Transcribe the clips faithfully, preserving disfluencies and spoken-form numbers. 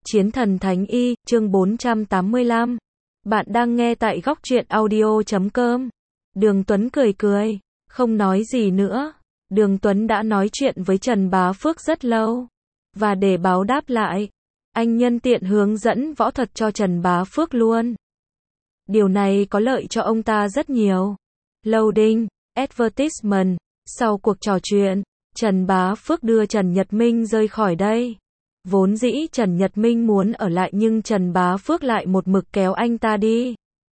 Chiến thần Thánh Y, chương bốn trăm tám mươi lăm. Bạn đang nghe tại góc truyện audio chấm com. Đường Tuấn cười cười, không nói gì nữa. Đường Tuấn đã nói chuyện với Trần Bá Phước rất lâu. Và để báo đáp lại, anh nhân tiện hướng dẫn võ thuật cho Trần Bá Phước luôn. Điều này có lợi cho ông ta rất nhiều. Loading, advertisement. Sau cuộc trò chuyện, Trần Bá Phước đưa Trần Nhật Minh rời khỏi đây. Vốn dĩ Trần Nhật Minh muốn ở lại nhưng Trần Bá Phước lại một mực kéo anh ta đi.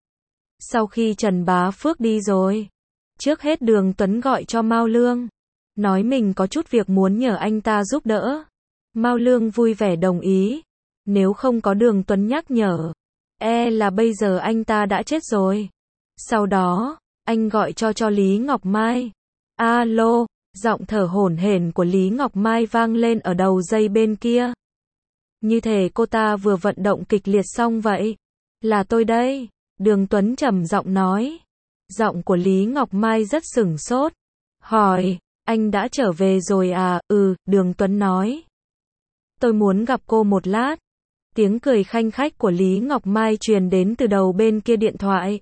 Sau khi Trần Bá Phước đi rồi, trước hết Đường Tuấn gọi cho Mao Lương, nói mình có chút việc muốn nhờ anh ta giúp đỡ. Mao Lương vui vẻ đồng ý. Nếu không có Đường Tuấn nhắc nhở, e là bây giờ anh ta đã chết rồi. Sau đó, anh gọi cho cho Lý Ngọc Mai. Alo, giọng thở hổn hển của Lý Ngọc Mai vang lên ở đầu dây bên kia. Như thể cô ta vừa vận động kịch liệt xong vậy. Là tôi đây, Đường Tuấn trầm giọng nói. Giọng của Lý Ngọc Mai rất sửng sốt. Hỏi, anh đã trở về rồi à? Ừ, Đường Tuấn nói. Tôi muốn gặp cô một lát. Tiếng cười khanh khách của Lý Ngọc Mai truyền đến từ đầu bên kia điện thoại.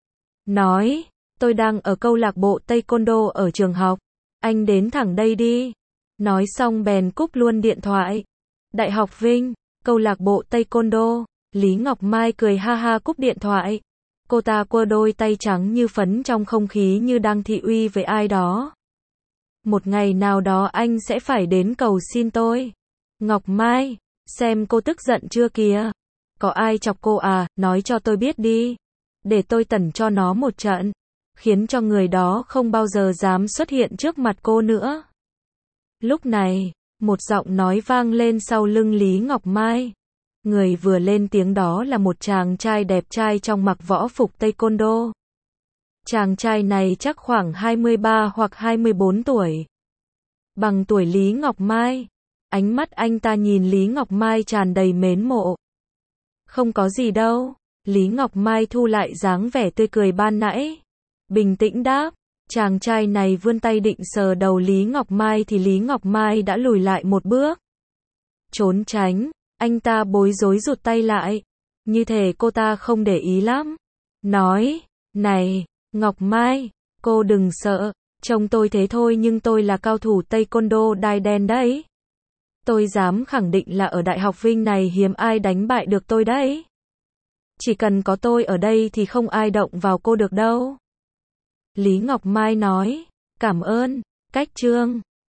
Nói, tôi đang ở câu lạc bộ Taekwondo ở trường học. Anh đến thẳng đây đi. Nói xong bèn cúp luôn điện thoại. Đại học Vinh, câu lạc bộ Taekwondo. Lý Ngọc Mai cười ha ha cúp điện thoại. Cô ta quơ đôi tay trắng như phấn trong không khí như đang thị uy với ai đó. Một ngày nào đó anh sẽ phải đến cầu xin tôi. Ngọc Mai, xem cô tức giận chưa kìa. Có ai chọc cô à, nói cho tôi biết đi. Để tôi tẩn cho nó một trận. Khiến cho người đó không bao giờ dám xuất hiện trước mặt cô nữa. Lúc này, một giọng nói vang lên sau lưng Lý Ngọc Mai. Người vừa lên tiếng đó là một chàng trai đẹp trai trong mặc võ phục Taekwondo. Chàng trai này chắc khoảng hai mươi ba hoặc hai mươi bốn tuổi. Bằng tuổi Lý Ngọc Mai. Ánh mắt anh ta nhìn Lý Ngọc Mai tràn đầy mến mộ. Không có gì đâu. Lý Ngọc Mai thu lại dáng vẻ tươi cười ban nãy. Bình tĩnh đáp. Chàng trai này vươn tay định sờ đầu Lý Ngọc Mai thì Lý Ngọc Mai đã lùi lại một bước. Trốn tránh. Anh ta bối rối rụt tay lại. Như thể cô ta không để ý lắm. Nói, này, Ngọc Mai, cô đừng sợ. Trông tôi thế thôi nhưng tôi là cao thủ Taekwondo đai đen đấy. Tôi dám khẳng định là ở Đại học Vinh này hiếm ai đánh bại được tôi đấy. Chỉ cần có tôi ở đây thì không ai động vào cô được đâu. Lý Ngọc Mai nói, cảm ơn, cách trương.